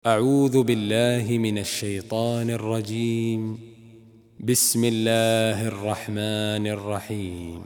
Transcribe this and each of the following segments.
أعوذ بالله من الشيطان الرجيم. بسم الله الرحمن الرحيم.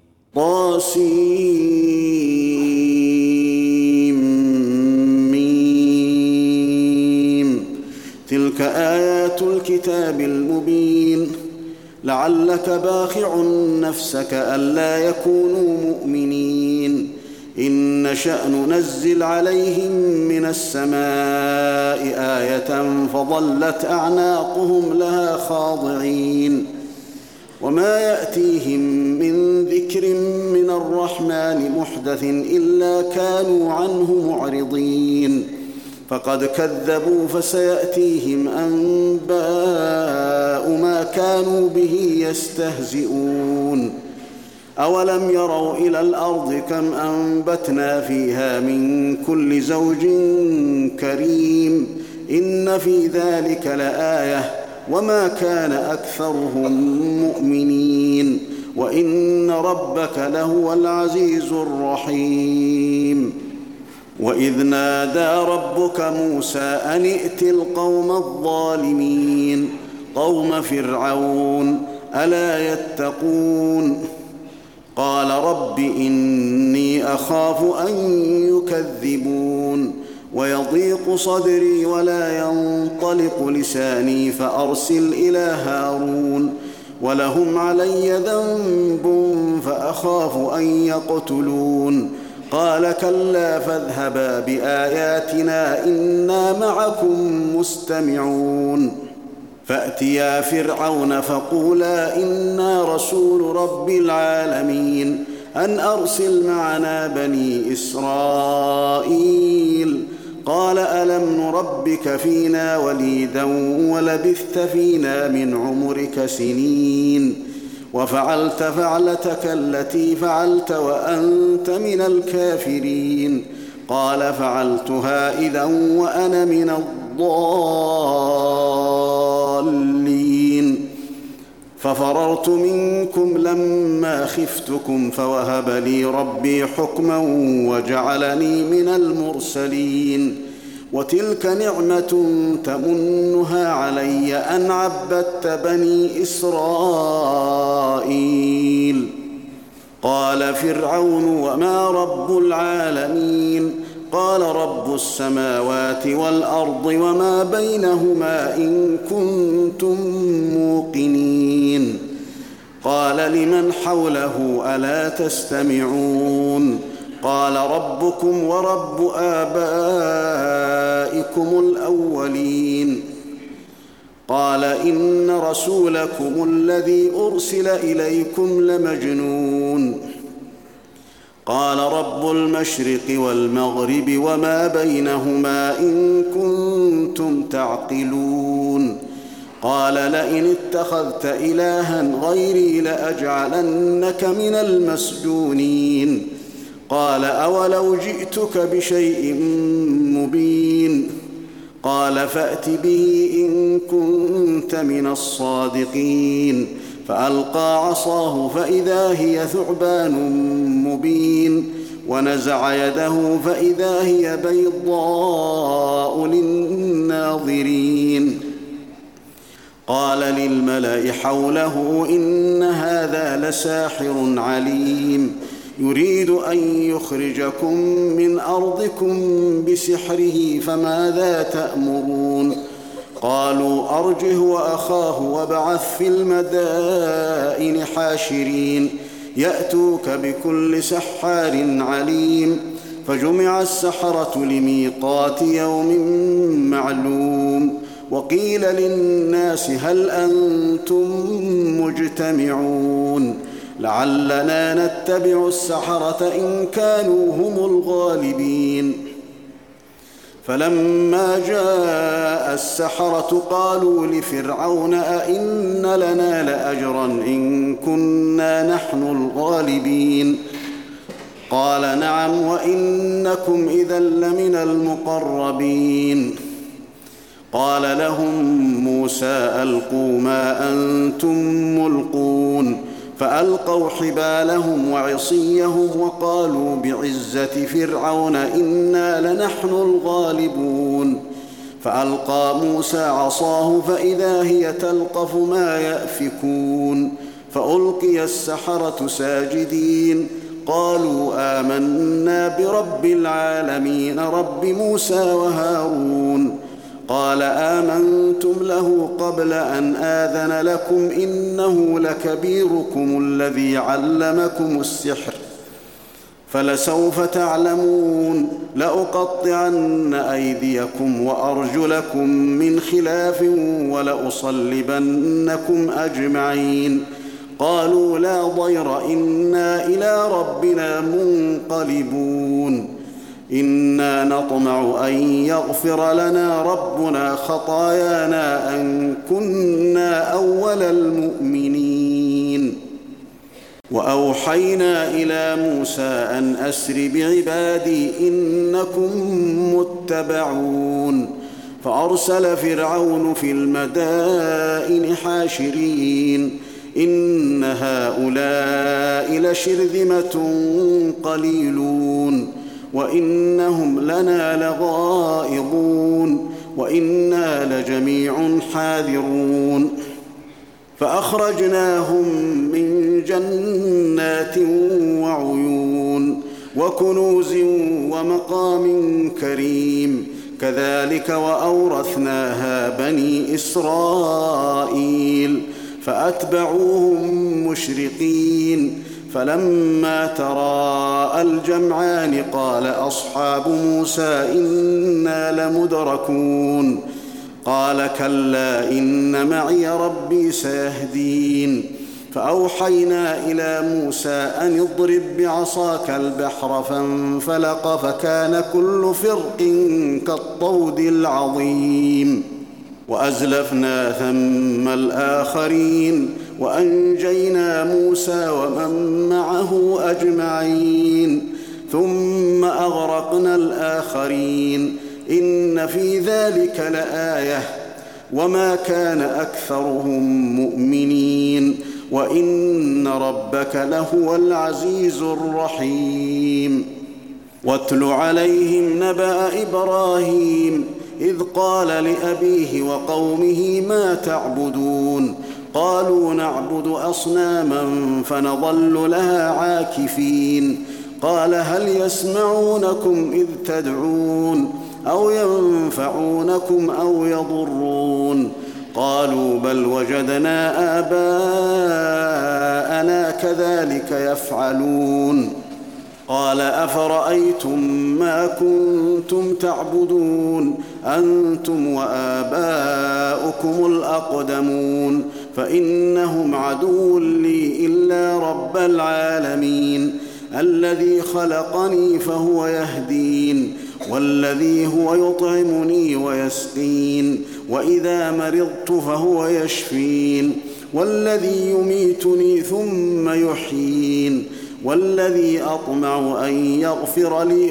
طاسيم. تلك آيات الكتاب المبين. لعلك باخع نفسك ألا يكونوا مؤمنين إن نشأ ننزل عليهم من السماء آية فظلت أعناقهم لها خاضعين وما يأتيهم من ذكر من الرحمن محدث إلا كانوا عنه معرضين فقد كذبوا فسيأتيهم أنباء ما كانوا به يستهزئون أولم يروا إلى الأرض كم أنبتنا فيها من كل زوج كريم إن في ذلك لآية وما كان أكثرهم مؤمنين وإن ربك لهو العزيز الرحيم. وإذ نادى ربك موسى أن ائت القوم الظالمين قوم فرعون ألا يتقون قال رب إني أخاف أن يكذبون ويضيق صدري ولا ينطلق لساني فأرسل إلى هارون ولهم علي ذنب فأخاف أن يقتلون قال كلا فاذهبا بآياتنا إنا معكم مستمعون فأتيا فرعون فقولا إنا رسول رب العالمين أن أرسل معنا بني إسرائيل قال ألم نربك فينا وليدا ولبثت فينا من عمرك سنين وفعلت فعلتك التي فعلت وأنت من الكافرين قال فعلتها إذا وأنا من الضالين ففررت منكم لما خفتكم فوهب لي ربي حكما وجعلني من المرسلين وتلك نعمة تمنها علي أن عبدت بني إسرائيل قال فرعون وما رب العالمين قال رب السماوات والأرض وما بينهما إن كنتم موقنين قال لمن حوله ألا تستمعون قال ربكم ورب آبائكم الأولين قال إن رسولكم الذي أرسل إليكم لمجنون قال رب المشرق والمغرب وما بينهما إن كنتم تعقلون قال لئن اتخذت إلها غيري لأجعلنك من المسجونين قال أولو جئتك بشيء مبين قال فأت به إن كنت من الصادقين فألقى عصاه فإذا هي ثعبان مبين ونزع يده فإذا هي بيضاء للناظرين قال للملأ حوله إن هذا لساحر عليم يريد أن يخرجكم من أرضكم بسحره فماذا تأمرون قالوا أرجه وأخاه وابعث في المدائن حاشرين يأتوك بكل سحار عليم فجمع السحرة لميقات يوم معلوم وقيل للناس هل أنتم مجتمعون لعلنا نتبع السحرة إن كانوا هم الغالبين فلما جاء السحرة قالوا لفرعون أئن لنا لأجرا إن كنا نحن الغالبين قال نعم وإنكم إذا لمن المقربين قال لهم موسى ألقوا ما أنتم ملقون فألقوا حبالهم وعصيهم وقالوا بعزة فرعون إنا لنحن الغالبون فألقى موسى عصاه فإذا هي تلقف ما يأفكون فألقي السحرة ساجدين قالوا آمنا برب العالمين رب موسى وهارون قال آمنتم له قبل أن آذن لكم إنه لكبيركم الذي علمكم السحر فلسوف تعلمون لأقطعن أيديكم وأرجلكم من خلاف ولأصلبنكم أجمعين قالوا لا ضير إنا إلى ربنا منقلبون إنا نطمع أن يغفر لنا ربنا خطايانا أن كنا أول المؤمنين وأوحينا إلى موسى أن أسر بعبادي إنكم متبعون فأرسل فرعون في المدائن حاشرين إن هؤلاء لشرذمة قليلون وإنهم لنا لغائظون وإنا لجميع حاذرون فأخرجناهم من جنات وعيون وكنوز ومقام كريم كذلك وأورثناها بني إسرائيل فأتبعوهم مشرقين فلما تراءى الجمعان قال أصحاب موسى إنا لمدركون قال كلا إن معي ربي سيهدين فأوحينا إلى موسى أن اضرب بعصاك البحر فانفلق فكان كل فرق كالطود العظيم وأزلفنا ثم الآخرين وأنجينا موسى ومن معه أجمعين ثم أغرقنا الآخرين إن في ذلك لآية وما كان أكثرهم مؤمنين وإن ربك لهو العزيز الرحيم واتل عليهم نبأ إبراهيم إذ قال لأبيه وقومه ما تعبدون قالوا نعبد أصناما فنظل لها عاكفين قال هل يسمعونكم إذ تدعون أو ينفعونكم أو يضرون قالوا بل وجدنا آباءنا كذلك يفعلون قال أفرأيتم ما كنتم تعبدون أنتم وآباؤكم الأقدمون فإنهم عدو لي إلا رب العالمين الذي خلقني فهو يهدين والذي هو يطعمني ويسقين وإذا مرضت فهو يشفين والذي يميتني ثم يحيين والذي أطمع أن يغفر لي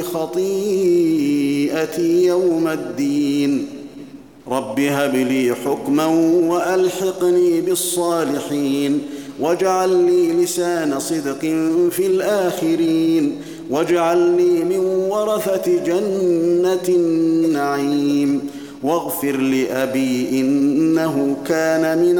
خطيئتي يوم الدين رب هب لي حكما وألحقني بالصالحين واجعل لي لسان صدق في الآخرين واجعلني من ورثة جنة النعيم واغفر لأبي إنه كان من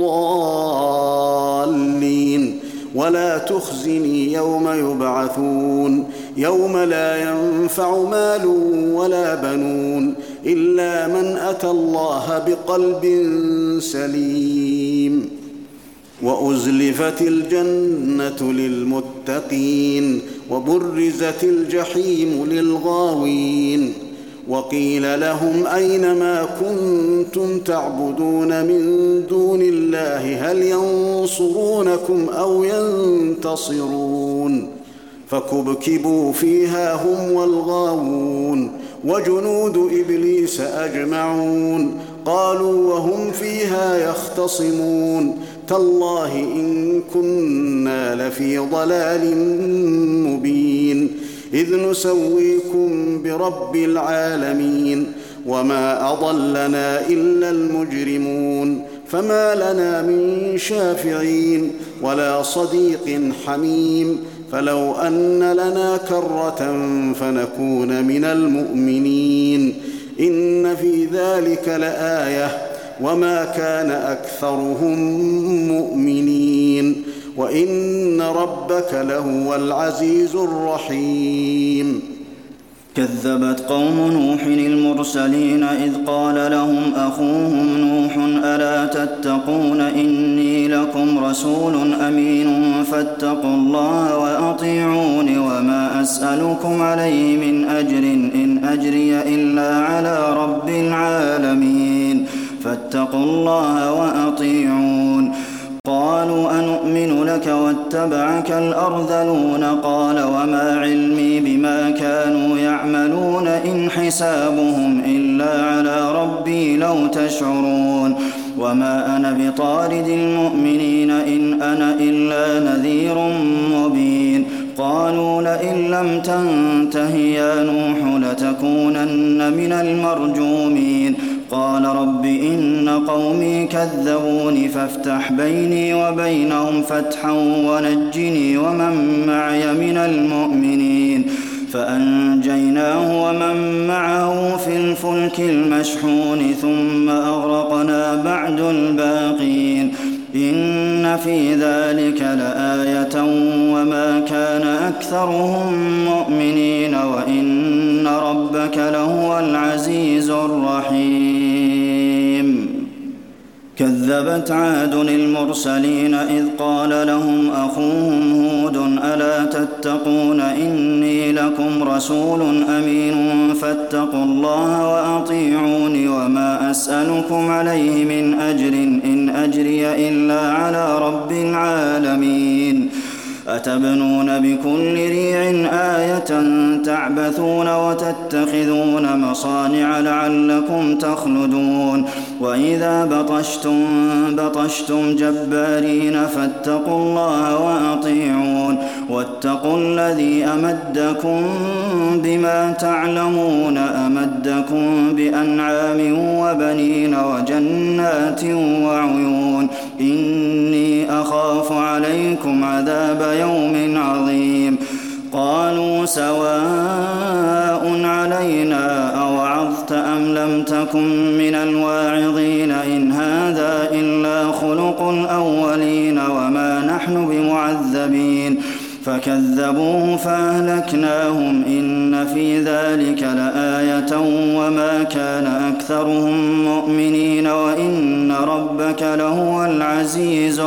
الضالين ولا تخزني يوم يبعثون يوم لا ينفع مال ولا بنون إلا من أتى الله بقلب سليم وأزلفت الجنة للمتقين وبرزت الجحيم للغاوين وقيل لهم أين ما كنتم تعبدون من دون الله هل ينصرونكم أو ينتصرون فكبكبوا فيها هم والغاوون وجنود إبليس أجمعون قالوا وهم فيها يختصمون تالله إن كنا لفي ضلال مبين إذ نسويكم برب العالمين وما أضلنا إلا المجرمون فما لنا من شافعين ولا صديق حميم فلو أن لنا كرة فنكون من المؤمنين إن في ذلك لآية وما كان أكثرهم مؤمنين وإن ربك لهو العزيز الرحيم كذبت قوم نوح المرسلين إذ قال لهم أخوهم نوح ألا تتقون إني لكم رسول أمين فاتقوا الله وأطيعون وما أسألكم عليه من أجر إن أجري إلا على رب العالمين فاتقوا الله وأطيعون قالوا أنؤمن لك واتبعك الأرذلون قال وما علمي بما كانوا يعملون إن حسابهم إلا على ربي لو تشعرون وما أنا بطارد المؤمنين إن أنا إلا نذير مبين قالوا لئن لم تنته يا نوح لتكونن من المرجومين قال رب إن قومي كذبوني فافتح بيني وبينهم فتحا ونجني ومن معي من المؤمنين فأنجيناه ومن معه في الفلك المشحون ثم أغرقنا بعد الباقين إن في ذلك لآية وما كان أكثرهم مؤمنين وإن ربك لهو العزيز الرحيم كذبت عاد المرسلين إذ قال لهم أخوهم هود ألا تتقون إني لكم رسول أمين فاتقوا الله وأطيعون وما أسألكم عليه من أجر إن أجري إلا على رب العالمين أتبنون بكل ريع آية تعبثون وتتخذون مصانع لعلكم تخلدون وإذا بطشتم جبارين فاتقوا الله وأطيعون واتقوا الذي أمدكم بما تعلمون أمدكم بأنعام وبنين وجنات وعيون إني أخاف عليكم عذاب يوم عظيم قالوا سواء علينا أوعظت أم لم تكن من الواعظين إن هذا إلا خلق الأولين وما نحن بمعذبين فكذبوه فأهلكناهم إن في ذلك لآية وما كان أكثرهم مؤمنين وإن ربك لهو العزيز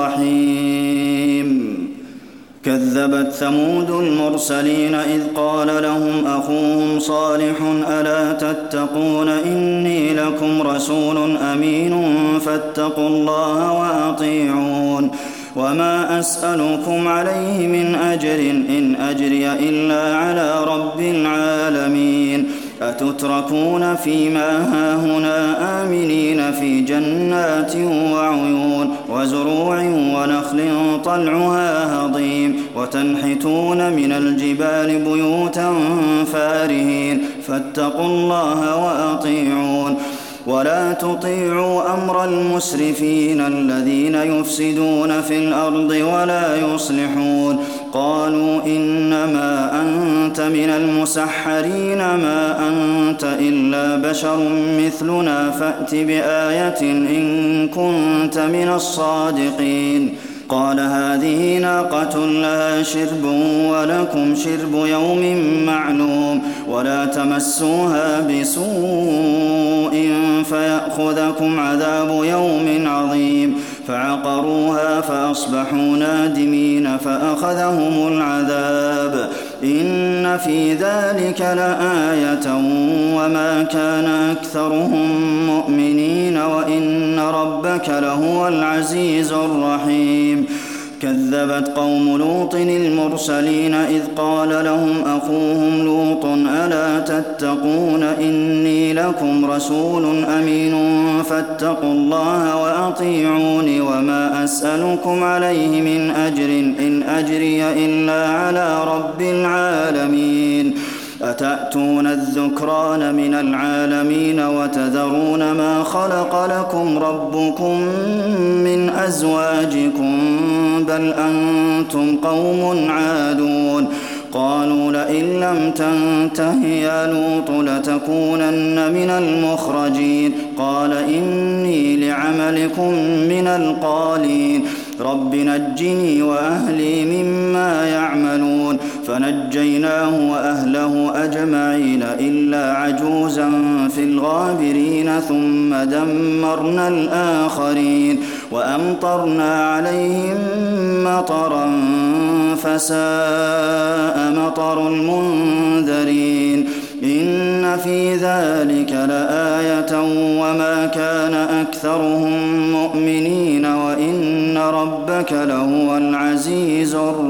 الرحيم كذبت ثمود المرسلين إذ قال لهم أخوهم صالح ألا تتقون إني لكم رسول أمين فاتقوا الله وأطيعون وما أسألكم عليه من أجر إن أجري إلا على رب العالمين أتتركون فيما هاهنا آمنين في جنات وعيون وزروع ونخل طلعها هضيم وتنحتون من الجبال بيوتا فارهين فاتقوا الله وأطيعون ولا تطيعوا أمر المسرفين الذين يفسدون في الأرض ولا يصلحون قالوا إنما أنت من المسحرين ما أنت إلا بشر مثلنا فأت بآية إن كنت من الصادقين قال هذه ناقة لها شرب ولكم شرب يوم معلوم ولا تمسوها بسوء فيأخذكم عذاب يوم عظيم فعقروها فأصبحوا نادمين فأخذهم العذاب إن في ذلك لآية وما كان أكثرهم مؤمنين وإن ربك لهو العزيز الرحيم كذبت قوم لوط المرسلين إذ قال لهم أخوهم لوط ألا تتقون إني لكم رسول أمين فاتقوا الله وأطيعون وما أسألكم عليه من أجر إن أجري إلا على رب العالمين أتأتون الذكران من العالمين وتذرون ما خلق لكم ربكم من أزواجكم بل أنتم قوم عادون قالوا لئن لم تنته يا لوط لتكونن من المخرجين قال إني لعملكم من القالين رب نجني وأهلي مما يعملون فنجيناه وأهله أجمعين إلا عجوزا في الغابرين ثم دمرنا الآخرين وأمطرنا عليهم مطرا فساء مطر المنذرين إن في ذلك لآية وما كان أكثرهم مؤمنين وإن ربك لهو العزيز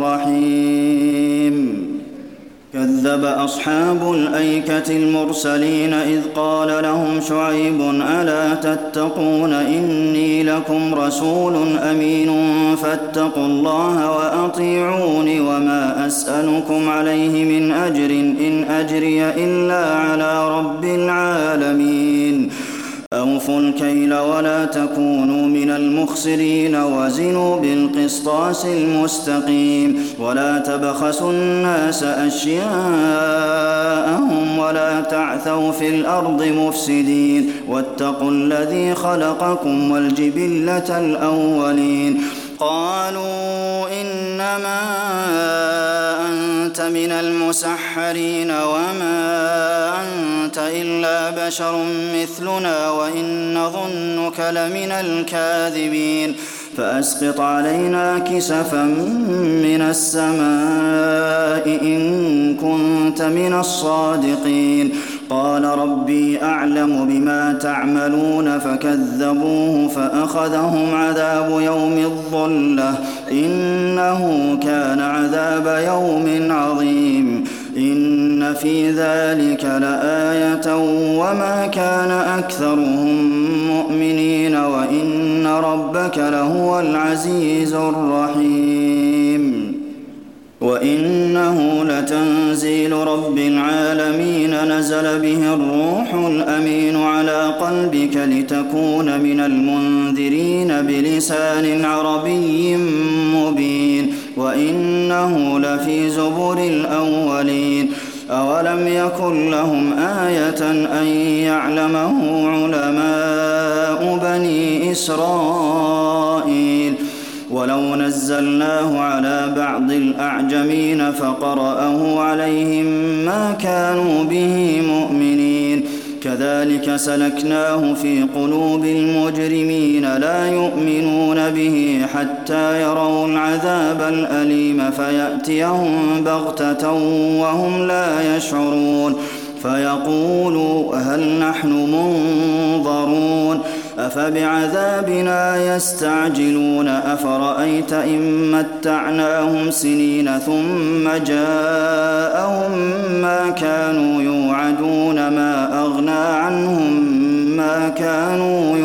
الرحيم كذب أصحاب الأيكة المرسلين إذ قال لهم شعيب ألا تتقون إني لكم رسول أمين فاتقوا الله وأطيعون وما أسألكم عليه من أجر إن أجري إلا على رب العالمين أوفوا الكيل ولا تكونوا من المخسرين وزنوا بالقسطاس المستقيم ولا تبخسوا الناس أشياءهم ولا تعثوا في الأرض مفسدين واتقوا الذي خلقكم والجبلة الأولين قالوا إنما أنت من المسحرين وما أنت إلا بشر مثلنا وإن نظنك لمن الكاذبين فأسقط علينا كسفا من السماء إن كنت من الصادقين قال ربي أعلم بما تعملون فكذبوه فأخذهم عذاب يوم الظلة إنه كان عذاب يوم عظيم إن في ذلك لآية وما كان أكثرهم مؤمنين وإن ربك لهو العزيز الرحيم وإنه لتنزيل رب العالمين نزل به الروح الأمين على قلبك لتكون من المنذرين بلسان عربي مبين وإنه لفي زبر الأولين أولم يكن لهم آية أن يعلمه علماء بني إسرائيل ولو نزلناه على بعض الأعجمين فقرأه عليهم ما كانوا به مؤمنين كذلك سلكناه في قلوب المجرمين لا يؤمنون به حتى يروا العذاب الأليم فيأتيهم بغتة وهم لا يشعرون فيقولوا هل نحن منظرون أفبعذابنا يستعجلون أفرأيت إن متعناهم سنين ثم جاءهم ما كانوا يوعدون ما أغنى عنهم ما كانوا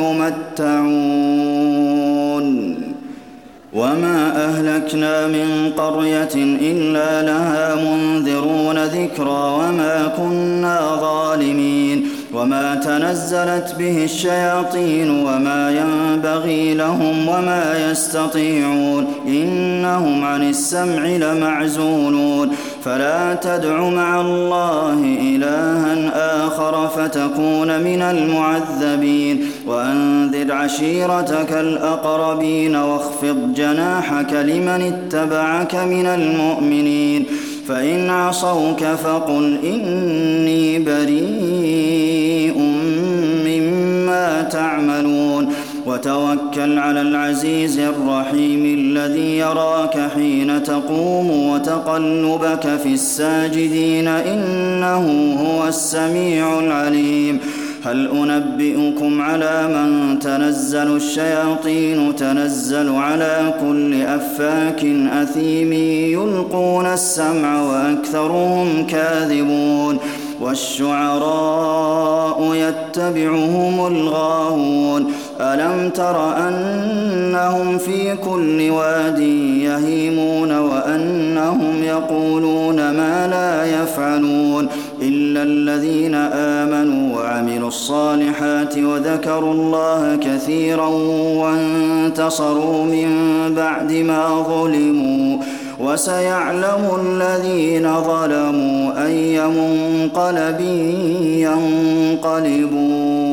يمتعون وما أهلكنا من قرية إلا لها منذرون ذكرى وما كنا ظالمين وما تنزلت به الشياطين وما ينبغي لهم وما يستطيعون إنهم عن السمع لمعزولون فلا تدع مع الله إلها آخر فتكون من المعذبين وأنذر عشيرتك الأقربين واخفض جناحك لمن اتبعك من المؤمنين فإن عصوك فقل إني بريء مما تعملون وتوكل على العزيز الرحيم الذي يراك حين تقوم وتقلبك في الساجدين إنه هو السميع العليم هل أنبئكم على من تنزل الشياطين تنزل على كل أفاك أثيم يلقون السمع وأكثرهم كاذبون والشعراء يتبعهم الغاوون ألم تر أنهم في كل واد يهيمون وأنهم يقولون ما لا يفعلون إلا الذين آمنوا وعملوا الصالحات وذكروا الله كثيرا وانتصروا من بعد ما ظلموا وسيعلم الذين ظلموا أي منقلب ينقلبون